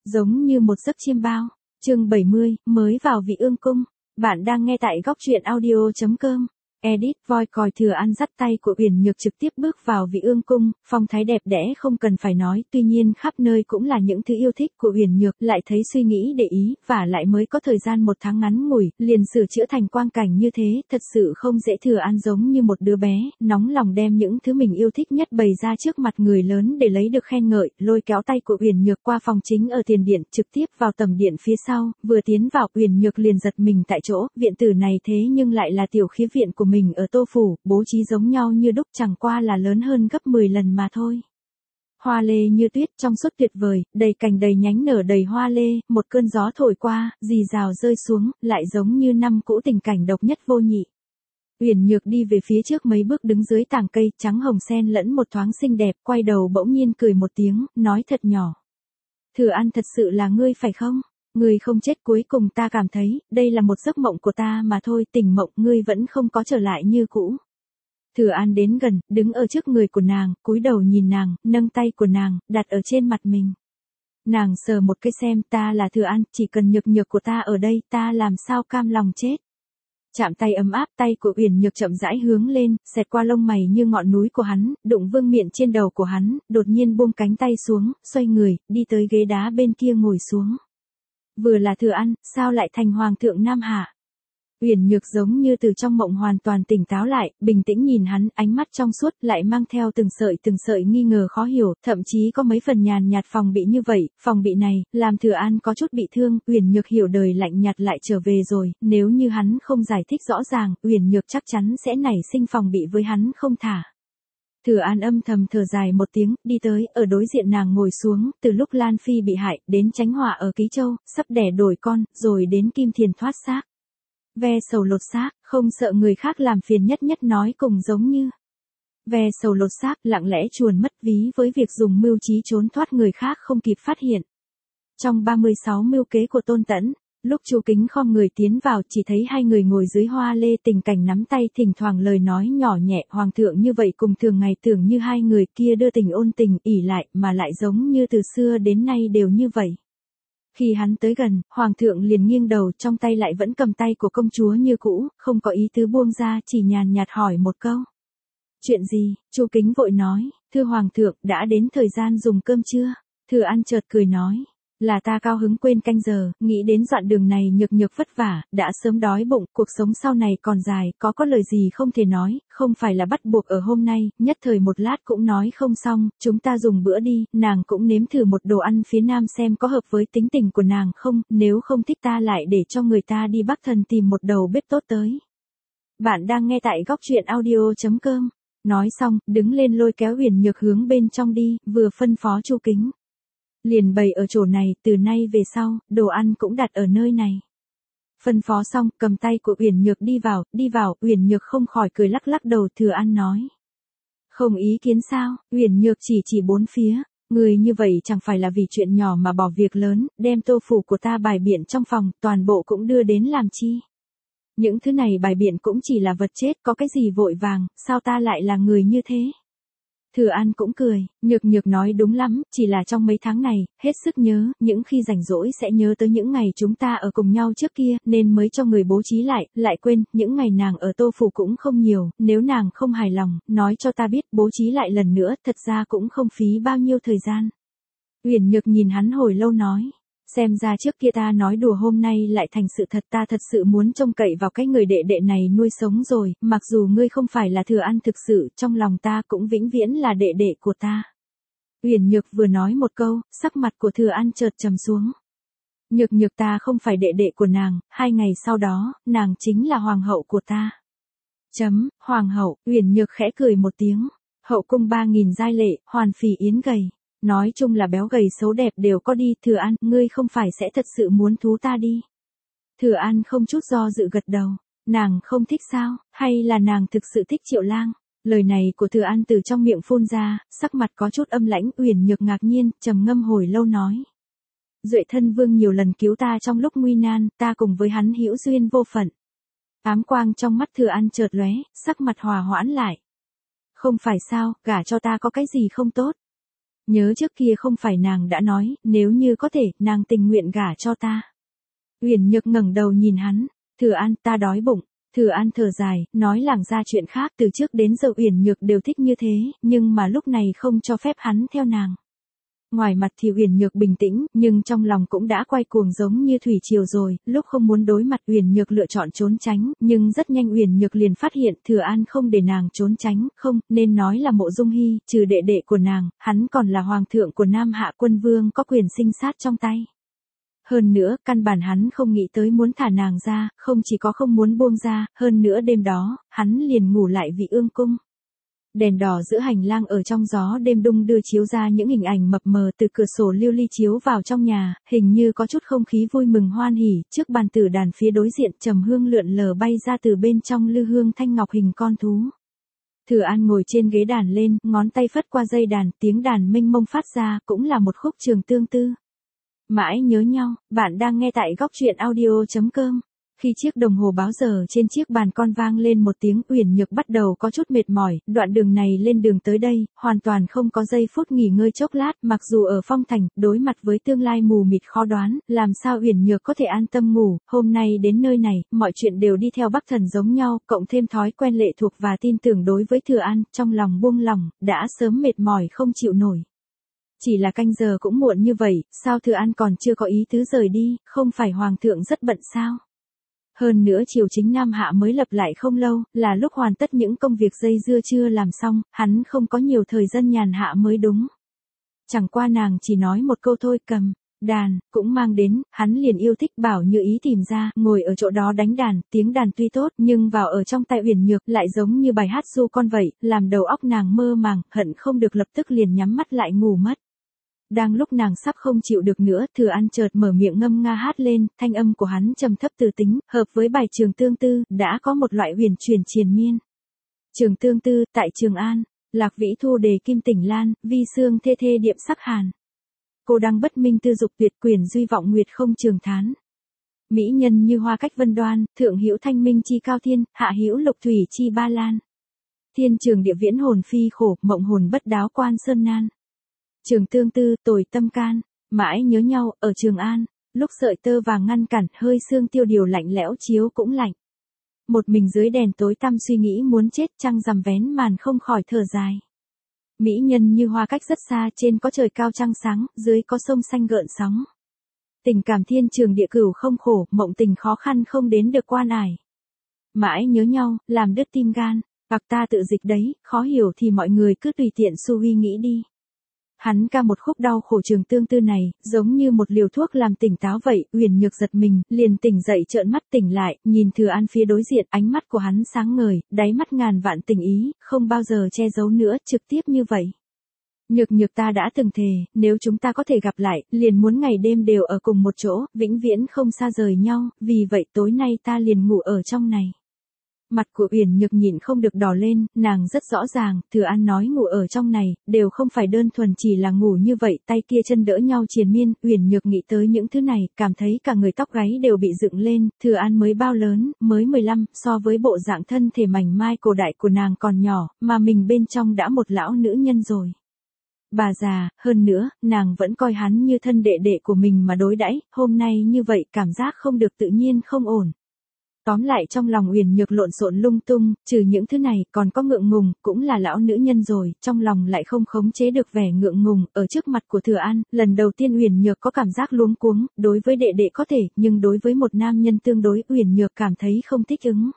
Giống như một giấc chiêm bao. Chương 70, mới vào Vị Ương Cung. Bạn đang nghe tại góc truyện audio.com. Edit Voi còi Thừa An dắt tay của Uyển Nhược trực tiếp bước vào Vị Ương Cung, phong thái đẹp đẽ không cần phải nói, tuy nhiên khắp nơi cũng là những thứ yêu thích của Uyển Nhược, lại thấy suy nghĩ để ý, và lại mới có thời gian 1 tháng ngắn ngủi, liền sửa chữa thành quang cảnh như thế, thật sự không dễ. Thừa An giống như một đứa bé, nóng lòng đem những thứ mình yêu thích nhất bày ra trước mặt người lớn để lấy được khen ngợi, lôi kéo tay của Uyển Nhược qua phòng chính ở tiền điện, trực tiếp vào tầm điện phía sau, vừa tiến vào, Uyển Nhược liền giật mình tại chỗ, viện tử này thế nhưng lại là tiểu khiếp viện của mình ở Tô Phủ, bố trí giống nhau như đúc, chẳng qua là lớn hơn gấp 10 lần mà thôi. Hoa lê như tuyết, trong suốt tuyệt vời, đầy cành đầy nhánh nở đầy hoa lê, một cơn gió thổi qua, rì rào rơi xuống, lại giống như năm cũ tình cảnh độc nhất vô nhị. Uyển Nhược đi về phía trước mấy bước đứng dưới tàng cây, trắng hồng xen lẫn một thoáng xinh đẹp, quay đầu bỗng nhiên cười một tiếng, nói thật nhỏ. Thừa An, thật sự là ngươi phải không? Ngươi không chết, cuối cùng ta cảm thấy, đây là một giấc mộng của ta mà thôi, tỉnh mộng, ngươi vẫn không có trở lại như cũ. Thừa An đến gần, đứng ở trước người của nàng, cúi đầu nhìn nàng, nâng tay của nàng, đặt ở trên mặt mình. Nàng sờ một cái xem, ta là Thừa An, chỉ cần Nhược Nhược của ta ở đây, ta làm sao cam lòng chết. Chạm tay ấm áp, tay của Uyển Nhược chậm rãi hướng lên, xẹt qua lông mày như ngọn núi của hắn, đụng vương miện trên đầu của hắn, đột nhiên buông cánh tay xuống, xoay người, đi tới ghế đá bên kia ngồi xuống. Vừa là Thừa An, sao lại thành hoàng thượng Nam Hạ? Uyển Nhược giống như từ trong mộng hoàn toàn tỉnh táo lại, bình tĩnh nhìn hắn, ánh mắt trong suốt, lại mang theo từng sợi nghi ngờ khó hiểu, thậm chí có mấy phần nhàn nhạt phòng bị như vậy, phòng bị này, làm Thừa An có chút bị thương, Uyển Nhược hiểu đời lạnh nhạt lại trở về rồi, nếu như hắn không giải thích rõ ràng, Uyển Nhược chắc chắn sẽ nảy sinh phòng bị với hắn không thả. Thừa An âm thầm thở dài một tiếng, đi tới, ở đối diện nàng ngồi xuống, từ lúc Lan Phi bị hại, đến Chánh Họa ở Ký Châu, sắp đẻ đổi con, rồi đến Kim Thiền thoát xác. Ve sầu lột xác, không sợ người khác làm phiền, nhất nói cùng giống như. Ve sầu lột xác, lặng lẽ chuồn mất ví với việc dùng mưu trí trốn thoát người khác không kịp phát hiện. Trong 36 mưu kế của Tôn Tẫn, lúc Chu Kính khom người tiến vào, chỉ thấy hai người ngồi dưới hoa lê, tình cảnh nắm tay, thỉnh thoảng lời nói nhỏ nhẹ, hoàng thượng như vậy cùng thường ngày, tưởng như hai người kia đưa tình ôn tình, ỷ lại, mà lại giống như từ xưa đến nay đều như vậy. Khi hắn tới gần, hoàng thượng liền nghiêng đầu, trong tay lại vẫn cầm tay của công chúa như cũ, không có ý tứ buông ra, chỉ nhàn nhạt hỏi một câu. Chuyện gì? Chu Kính vội nói, thưa hoàng thượng, đã đến thời gian dùng cơm chưa? Thừa An chợt cười nói, là ta cao hứng quên canh giờ, nghĩ đến đoạn đường này Nhược Nhược vất vả, đã sớm đói bụng, cuộc sống sau này còn dài, có lời gì không thể nói, không phải là bắt buộc ở hôm nay, nhất thời một lát cũng nói không xong, chúng ta dùng bữa đi, nàng cũng nếm thử một đồ ăn phía Nam xem có hợp với tính tình của nàng không, nếu không thích ta lại để cho người ta đi Bắc Thần tìm một đầu bếp tốt tới. Bạn đang nghe tại góc truyện audio.com. Nói xong, đứng lên lôi kéo Uyển Nhược hướng bên trong đi, vừa phân phó Chu Kính. Liền bày ở chỗ này, từ nay về sau, đồ ăn cũng đặt ở nơi này. Phân phó xong, cầm tay của Uyển Nhược đi vào, Uyển Nhược không khỏi cười lắc đầu. Thừa An nói. Không ý kiến sao? Uyển Nhược chỉ bốn phía, người như vậy chẳng phải là vì chuyện nhỏ mà bỏ việc lớn, đem Tô Phủ của ta bài biện trong phòng, toàn bộ cũng đưa đến làm chi? Những thứ này bài biện cũng chỉ là vật chết, có cái gì vội vàng, sao ta lại là người như thế? Thừa An cũng cười, Nhược nói đúng lắm, chỉ là trong mấy tháng này, hết sức nhớ, những khi rảnh rỗi sẽ nhớ tới những ngày chúng ta ở cùng nhau trước kia, nên mới cho người bố trí lại quên, những ngày nàng ở Tô Phủ cũng không nhiều, nếu nàng không hài lòng, nói cho ta biết, bố trí lại lần nữa, thật ra cũng không phí bao nhiêu thời gian. Uyển Nhược nhìn hắn hồi lâu nói. Xem ra trước kia ta nói đùa hôm nay lại thành sự thật, ta thật sự muốn trông cậy vào cái người đệ đệ này nuôi sống rồi, mặc dù ngươi không phải là Thừa An thực sự, trong lòng ta cũng vĩnh viễn là đệ đệ của ta. Uyển Nhược vừa nói một câu, sắc mặt của Thừa An chợt trầm xuống. Nhược ta không phải đệ đệ của nàng, 2 ngày sau đó, nàng chính là hoàng hậu của ta. Hoàng hậu, Uyển Nhược khẽ cười một tiếng, hậu cung 3000 giai lệ, hoàn phì yến gầy. Nói chung là béo gầy xấu đẹp đều có đi, Thừa An, ngươi không phải sẽ thật sự muốn thú ta đi. Thừa An không chút do dự gật đầu, nàng không thích sao, hay là nàng thực sự thích Triệu Lang? Lời này của Thừa An từ trong miệng phun ra, sắc mặt có chút âm lãnh, Uyển Nhược ngạc nhiên, trầm ngâm hồi lâu nói. Duệ Thân Vương nhiều lần cứu ta trong lúc nguy nan, ta cùng với hắn hữu duyên vô phận. Ám quang trong mắt Thừa An chợt lóe, sắc mặt hòa hoãn lại. Không phải sao, gả cho ta có cái gì không tốt? Nhớ trước kia không phải nàng đã nói, nếu như có thể, nàng tình nguyện gả cho ta. Uyển Nhược ngẩng đầu nhìn hắn, Thừa An, ta đói bụng. Thừa An thở dài, nói lảng ra chuyện khác, từ trước đến giờ Uyển Nhược đều thích như thế, nhưng mà lúc này không cho phép hắn theo nàng. Ngoài mặt thì Uyển Nhược bình tĩnh, nhưng trong lòng cũng đã quay cuồng giống như thủy triều rồi, lúc không muốn đối mặt Uyển Nhược lựa chọn trốn tránh, nhưng rất nhanh Uyển Nhược liền phát hiện Thừa An không để nàng trốn tránh, không, nên nói là Mộ Dung Hy, trừ đệ đệ của nàng, hắn còn là hoàng thượng của Nam Hạ Quân Vương có quyền sinh sát trong tay. Hơn nữa, căn bản hắn không nghĩ tới muốn thả nàng ra, không chỉ có không muốn buông ra, hơn nữa đêm đó, hắn liền ngủ lại Vị Ương Cung. Đèn đỏ giữa hành lang ở trong gió đêm đung đưa chiếu ra những hình ảnh mập mờ từ cửa sổ lưu ly chiếu vào trong nhà, hình như có chút không khí vui mừng hoan hỉ, trước bàn tử đàn phía đối diện trầm hương lượn lờ bay ra từ bên trong lư hương thanh ngọc hình con thú. Thừa An ngồi trên ghế đàn lên, ngón tay phất qua dây đàn, tiếng đàn mênh mông phát ra, cũng là một khúc Trường Tương Tư. Mãi nhớ nhau, bạn đang nghe tại góc truyện audio.com. Khi chiếc đồng hồ báo giờ trên chiếc bàn con vang lên một tiếng, Uyển Nhược bắt đầu có chút mệt mỏi, đoạn đường này lên đường tới đây, hoàn toàn không có giây phút nghỉ ngơi chốc lát, mặc dù ở phong thành, đối mặt với tương lai mù mịt khó đoán, làm sao Uyển Nhược có thể an tâm ngủ, hôm nay đến nơi này, mọi chuyện đều đi theo Bắc Thần giống nhau, cộng thêm thói quen lệ thuộc và tin tưởng đối với Thừa An, trong lòng buông lỏng, đã sớm mệt mỏi không chịu nổi. Chỉ là canh giờ cũng muộn như vậy, sao Thừa An còn chưa có ý tứ rời đi, không phải Hoàng thượng rất bận sao? Hơn nữa triều chính Nam Hạ mới lập lại không lâu, là lúc hoàn tất những công việc dây dưa chưa làm xong, hắn không có nhiều thời gian nhàn hạ mới đúng. Chẳng qua nàng chỉ nói một câu thôi, cầm đàn, cũng mang đến, hắn liền yêu thích bảo như ý tìm ra, ngồi ở chỗ đó đánh đàn, tiếng đàn tuy tốt, nhưng vào ở trong tai Uyển Nhược lại giống như bài hát du con vậy, làm đầu óc nàng mơ màng, hận không được lập tức liền nhắm mắt lại ngủ mất. Đang lúc nàng sắp không chịu được nữa, Thừa An chợt mở miệng ngâm nga hát lên, thanh âm của hắn trầm thấp từ tính, hợp với bài Trường Tương Tư, đã có một loại huyền truyền triền miên. Trường Tương Tư, tại Trường An, lạc vĩ thu đề kim tỉnh lan, vi xương thê thê điệm sắc hàn. Cô đăng bất minh tư dục tuyệt, quyền duy vọng nguyệt không trường thán. Mỹ nhân như hoa cách vân đoan, thượng hữu thanh minh chi cao thiên, hạ hữu lục thủy chi ba lan. Thiên trường địa viễn hồn phi khổ, mộng hồn bất đáo quan sơn nan. Trường Tương Tư, tồi tâm can, mãi nhớ nhau, ở Trường An, lúc sợi tơ vàng ngăn cản, hơi sương tiêu điều lạnh lẽo chiếu cũng lạnh. Một mình dưới đèn tối tăm suy nghĩ muốn chết, trăng rằm vén màn không khỏi thở dài. Mỹ nhân như hoa cách rất xa, trên có trời cao trăng sáng, dưới có sông xanh gợn sóng. Tình cảm thiên trường địa cửu không khổ, mộng tình khó khăn không đến được quan ải. Mãi nhớ nhau, làm đứt tim gan, hoặc ta tự dịch đấy, khó hiểu thì mọi người cứ tùy tiện su huy nghĩ đi. Hắn ca một khúc đau khổ Trường Tương Tư này, giống như một liều thuốc làm tỉnh táo vậy, Uyển Nhược giật mình, liền tỉnh dậy trợn mắt tỉnh lại, nhìn Thừa An phía đối diện, ánh mắt của hắn sáng ngời, đáy mắt ngàn vạn tình ý, không bao giờ che giấu nữa, trực tiếp như vậy. Nhược ta đã từng thề, nếu chúng ta có thể gặp lại, liền muốn ngày đêm đều ở cùng một chỗ, vĩnh viễn không xa rời nhau, vì vậy tối nay ta liền ngủ ở trong này. Mặt của Uyển Nhược nhịn không được đỏ lên, nàng rất rõ ràng, Thừa An nói ngủ ở trong này, đều không phải đơn thuần chỉ là ngủ như vậy, tay kia chân đỡ nhau triền miên, Uyển Nhược nghĩ tới những thứ này, cảm thấy cả người tóc gáy đều bị dựng lên, Thừa An mới bao lớn, mới 15, so với bộ dạng thân thể mảnh mai cổ đại của nàng còn nhỏ, mà mình bên trong đã một lão nữ nhân rồi. Bà già, hơn nữa, nàng vẫn coi hắn như thân đệ đệ của mình mà đối đãi, hôm nay như vậy cảm giác không được tự nhiên không ổn. Tóm lại trong lòng Uyển Nhược lộn xộn lung tung, trừ những thứ này còn có ngượng ngùng, cũng là lão nữ nhân rồi, trong lòng lại không khống chế được vẻ ngượng ngùng, ở trước mặt của Thừa An, lần đầu tiên Uyển Nhược có cảm giác luống cuống, đối với đệ đệ có thể, nhưng đối với một nam nhân tương đối Uyển Nhược cảm thấy không thích ứng.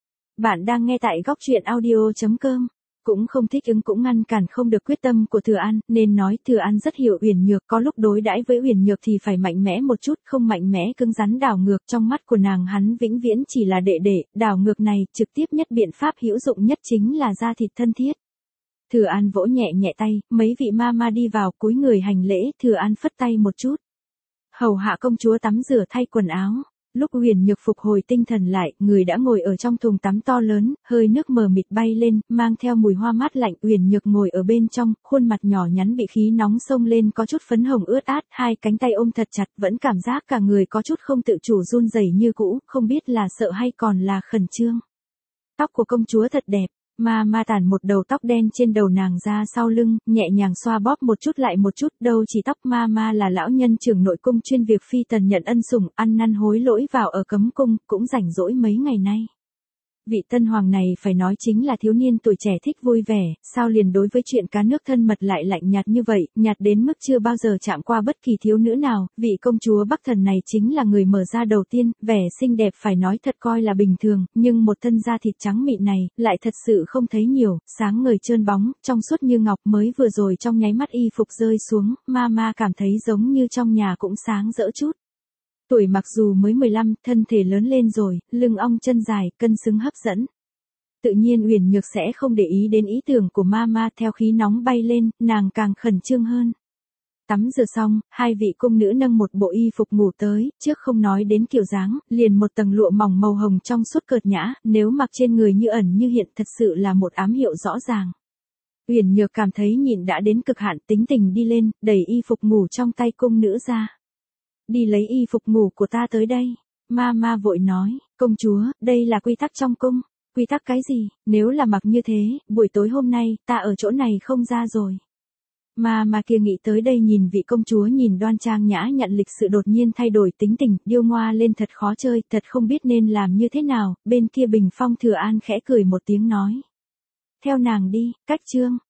Bạn đang nghe tại góc truyện audio.com. Cũng không thích ứng cũng ngăn cản không được quyết tâm của Thừa An, nên nói Thừa An rất hiểu Uyển Nhược, có lúc đối đãi với Uyển Nhược thì phải mạnh mẽ một chút, không mạnh mẽ cứng rắn đảo ngược, trong mắt của nàng hắn vĩnh viễn chỉ là đệ đệ, đảo ngược này, trực tiếp nhất biện pháp hữu dụng nhất chính là da thịt thân thiết. Thừa An vỗ nhẹ nhẹ tay, mấy vị ma đi vào, cúi người hành lễ, Thừa An phất tay một chút. Hầu hạ công chúa tắm rửa thay quần áo. Lúc Uyển Nhược phục hồi tinh thần lại, người đã ngồi ở trong thùng tắm to lớn, hơi nước mờ mịt bay lên, mang theo mùi hoa mát lạnh. Uyển Nhược ngồi ở bên trong, khuôn mặt nhỏ nhắn bị khí nóng xông lên có chút phấn hồng ướt át, hai cánh tay ôm thật chặt, vẫn cảm giác cả người có chút không tự chủ run rẩy như cũ, không biết là sợ hay còn là khẩn trương. Tóc của công chúa thật đẹp. Ma tản một đầu tóc đen trên đầu nàng ra sau lưng, nhẹ nhàng xoa bóp một chút lại một chút, đâu chỉ tóc Ma là lão nhân trưởng nội cung chuyên việc phi tần nhận ân sủng, ăn năn hối lỗi vào ở cấm cung, cũng rảnh rỗi mấy ngày nay. Vị tân hoàng này phải nói chính là thiếu niên tuổi trẻ thích vui vẻ, sao liền đối với chuyện cá nước thân mật lại lạnh nhạt như vậy, nhạt đến mức chưa bao giờ chạm qua bất kỳ thiếu nữ nào, vị công chúa Bắc Thần này chính là người mở ra đầu tiên, vẻ xinh đẹp phải nói thật coi là bình thường, nhưng một thân da thịt trắng mịn này, lại thật sự không thấy nhiều, sáng ngời trơn bóng, trong suốt như ngọc mới vừa rồi trong nháy mắt y phục rơi xuống, Ma cảm thấy giống như trong nhà cũng sáng rỡ chút. Tuổi mặc dù mới 15, thân thể lớn lên rồi, lưng ong chân dài, cân xứng hấp dẫn. Tự nhiên Uyển Nhược sẽ không để ý đến ý tưởng của Ma, theo khí nóng bay lên, nàng càng khẩn trương hơn. Tắm rửa xong, hai vị cung nữ nâng một bộ y phục ngủ tới, trước không nói đến kiểu dáng, liền một tầng lụa mỏng màu hồng trong suốt cợt nhã, nếu mặc trên người như ẩn như hiện thật sự là một ám hiệu rõ ràng. Uyển Nhược cảm thấy nhịn đã đến cực hạn, tính tình đi lên, đẩy y phục ngủ trong tay cung nữ ra. Đi lấy y phục ngủ của ta tới đây. Ma vội nói, công chúa, đây là quy tắc trong cung. Quy tắc cái gì, nếu là mặc như thế, buổi tối hôm nay, ta ở chỗ này không ra rồi. Ma kia nghĩ tới đây nhìn vị công chúa nhìn đoan trang nhã nhặn lịch sự đột nhiên thay đổi tính tình, điêu ngoa lên thật khó chơi, thật không biết nên làm như thế nào, bên kia Bình Phong Thừa An khẽ cười một tiếng nói. Theo nàng đi, cách chương.